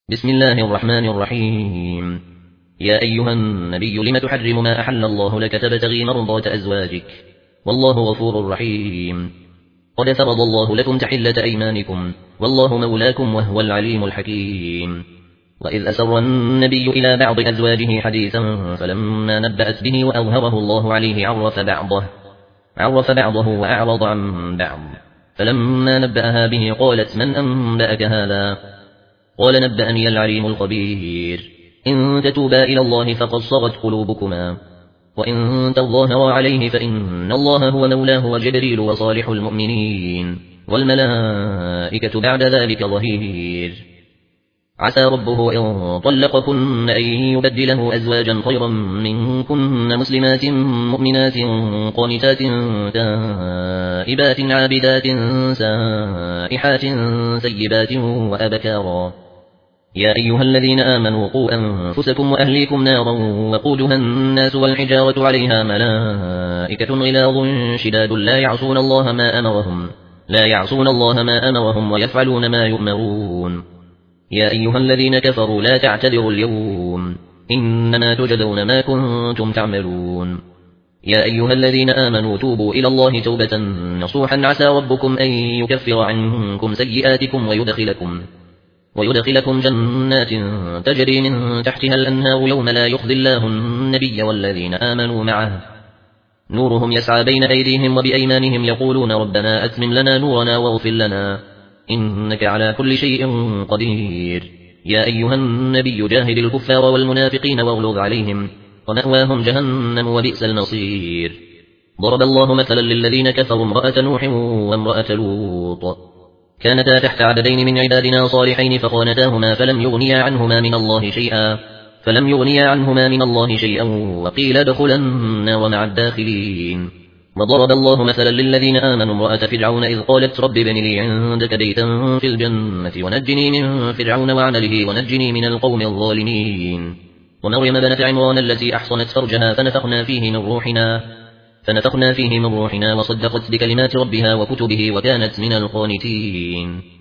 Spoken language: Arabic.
بسم الله الرحمن الرحيم. يا أيها النبي لم تحرم ما أحل الله لك تبتغي مرضات أزواجك والله غفور رحيم. قد فرض الله لكم تحلة أيمانكم والله مولاكم وهو العليم الحكيم. وإذ أسر النبي إلى بعض أزواجه حديثا فلما نبأت به وأظهره الله عليه عرف بعضه وأعرض عن بعض. فلما نبأها به قالت من أنبأك هذا؟ قال نبأني العليم الخبير. إن تتوبا إلى الله فقد صغت قلوبكما وإن تظاهرا عليه فإن الله هو مولاه وجبريل وصالح المؤمنين والملائكة بعد ذلك ظهير. عسى ربه إن طلقكن أن يبدله أزواجا خيرا منكن مسلمات مؤمنات قانتات تائبات عابدات سائحات سيبات وأبكارا. يا أيها الذين آمنوا قوا أنفسكم وأهليكم نارا وقودها الناس والحجارة عليها ملائكة غلاظ شداد لا يعصون الله ما أمرهم ويفعلون ما يؤمرون. يا أيها الذين كفروا لا تعتذروا اليوم إنما تجزون ما كنتم تعملون. يا أيها الذين آمنوا توبوا إلى الله توبة نصوحا عسى ربكم أن يكفر عنكم سيئاتكم ويدخلكم جنات تجري من تحتها الأنهار يوم لا يخزي الله النبي والذين آمنوا معه نورهم يسعى بين أيديهم وبأيمانهم يقولون ربنا أتمم لنا نورنا واغفر لنا إنك على كل شيء قدير. يا أيها النبي جاهد الكفار والمنافقين واغلظ عليهم ومأواهم جهنم وبئس المصير. ضرب الله مثلا للذين كفروا امرأة نوح وامرأة لوط كانتا تحت عبدين من عبادنا صالحين فخانتاهما فلم يغنيا عنهما من الله شيئا وقيل ادخلا النار مع الداخلين. وضرب الله مثلا للذين آمنوا امرأة فرعون إذ قالت رب ابن لي عندك بيتا في الجنة ونجني من فرعون وعمله ونجني من القوم الظالمين. ومريم بنت عمران التي أحصنت فرجها فنفخنا فيه من روحنا وصدقت بكلمات ربها وكتبه وكانت من القانتين.